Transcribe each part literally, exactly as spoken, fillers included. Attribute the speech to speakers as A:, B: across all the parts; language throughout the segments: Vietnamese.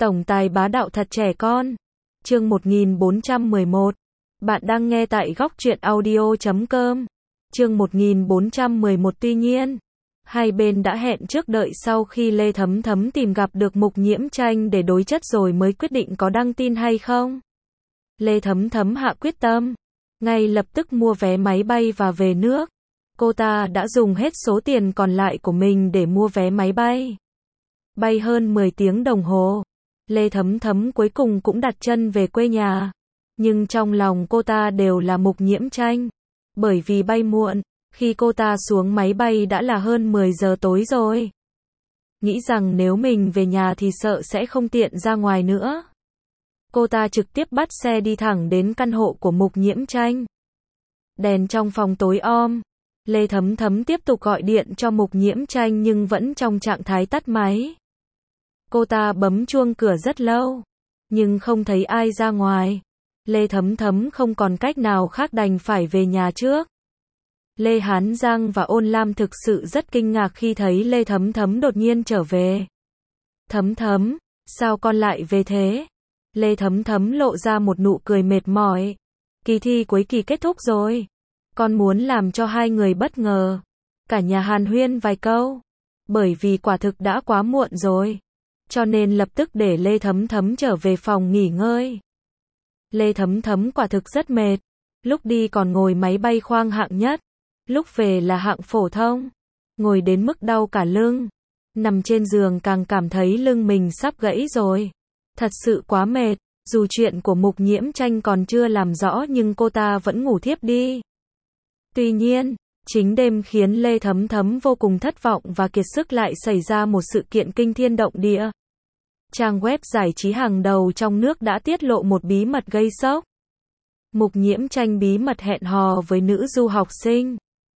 A: Tổng tài bá đạo thật trẻ con. Chương một nghìn bốn trăm mười một. Bạn đang nghe tại góc truyện audio chấm com. Chương một nghìn bốn trăm mười một. Tuy nhiên, hai bên đã hẹn trước đợi sau khi Lê Thấm Thấm tìm gặp được Mục Nhiễm Tranh để đối chất rồi mới quyết định có đăng tin hay không. Lê Thấm Thấm hạ quyết tâm, ngay lập tức mua vé máy bay và về nước. Cô ta đã dùng hết số tiền còn lại của mình để mua vé máy bay. Bay hơn mười tiếng đồng hồ, Lê Thấm Thấm cuối cùng cũng đặt chân về quê nhà. Nhưng trong lòng cô ta đều là Mục Nhiễm Tranh. Bởi vì bay muộn, khi cô ta xuống máy bay đã là hơn mười giờ tối rồi. Nghĩ rằng nếu mình về nhà thì sợ sẽ không tiện ra ngoài nữa. Cô ta trực tiếp bắt xe đi thẳng đến căn hộ của Mục Nhiễm Tranh. Đèn trong phòng tối om. Lê Thấm Thấm tiếp tục gọi điện cho Mục Nhiễm Tranh nhưng vẫn trong trạng thái tắt máy. Cô ta bấm chuông cửa rất lâu, nhưng không thấy ai ra ngoài. Lê Thấm Thấm không còn cách nào khác đành phải về nhà trước. Lê Hán Giang và Ôn Lam thực sự rất kinh ngạc khi thấy Lê Thấm Thấm đột nhiên trở về. Thấm Thấm, sao con lại về thế? Lê Thấm Thấm lộ ra một nụ cười mệt mỏi. Kỳ thi cuối kỳ kết thúc rồi. Con muốn làm cho hai người bất ngờ. Cả nhà hàn huyên vài câu. Bởi vì quả thực đã quá muộn rồi. Cho nên lập tức để Lê Thấm Thấm trở về phòng nghỉ ngơi. Lê Thấm Thấm quả thực rất mệt. Lúc đi còn ngồi máy bay khoang hạng nhất. Lúc về là hạng phổ thông. Ngồi đến mức đau cả lưng. Nằm trên giường càng cảm thấy lưng mình sắp gãy rồi. Thật sự quá mệt. Dù chuyện của Mục Nhiễm Tranh còn chưa làm rõ nhưng cô ta vẫn ngủ thiếp đi. Tuy nhiên, chính đêm khiến Lê Thấm Thấm vô cùng thất vọng và kiệt sức lại xảy ra một sự kiện kinh thiên động địa. Trang web giải trí hàng đầu trong nước đã tiết lộ một bí mật gây sốc. Mục Nhiễm Tranh bí mật hẹn hò với nữ du học sinh.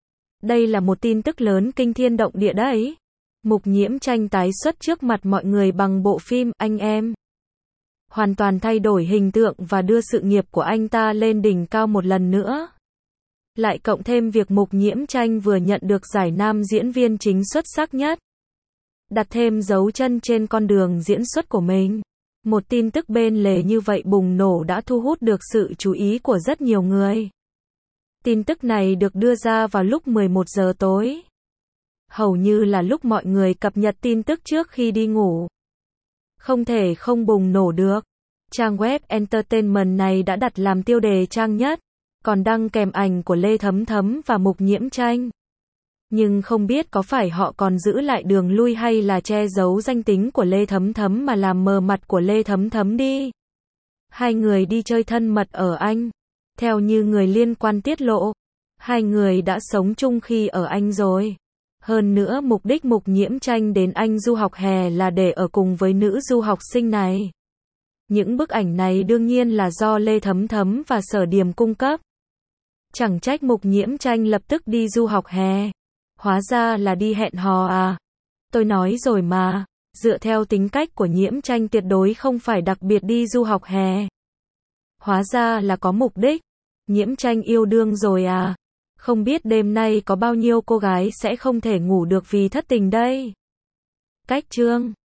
A: Đây là một tin tức lớn kinh thiên động địa đấy. Mục Nhiễm Tranh tái xuất trước mặt mọi người bằng bộ phim Anh Em. Hoàn toàn thay đổi hình tượng và đưa sự nghiệp của anh ta lên đỉnh cao một lần nữa. Lại cộng thêm việc Mục Nhiễm Tranh vừa nhận được giải nam diễn viên chính xuất sắc nhất. Đặt thêm dấu chân trên con đường diễn xuất của mình. Một tin tức bên lề như vậy bùng nổ đã thu hút được sự chú ý của rất nhiều người. Tin tức này được đưa ra vào lúc mười một giờ tối. Hầu như là lúc mọi người cập nhật tin tức trước khi đi ngủ. Không thể không bùng nổ được. Trang web entertainment này đã đặt làm tiêu đề trang nhất. Còn đăng kèm ảnh của Lê Thấm Thấm và Mục Nhiễm Tranh. Nhưng không biết có phải họ còn giữ lại đường lui hay là che giấu danh tính của Lê Thấm Thấm mà làm mờ mặt của Lê Thấm Thấm đi. Hai người đi chơi thân mật ở Anh. Theo như người liên quan tiết lộ, hai người đã sống chung khi ở Anh rồi. Hơn nữa mục đích Mục Nhiễm Tranh đến Anh du học hè là để ở cùng với nữ du học sinh này. Những bức ảnh này đương nhiên là do Lê Thấm Thấm và Sở Điểm cung cấp. Chẳng trách Mục Nhiễm Tranh lập tức đi du học hè. Hóa ra là đi hẹn hò à. Tôi nói rồi mà, dựa theo tính cách của Nhiễm Tranh tuyệt đối không phải đặc biệt đi du học hè. Hóa ra là có mục đích. Nhiễm Tranh yêu đương rồi à. Không biết đêm nay có bao nhiêu cô gái sẽ không thể ngủ được vì thất tình đây. Cách chương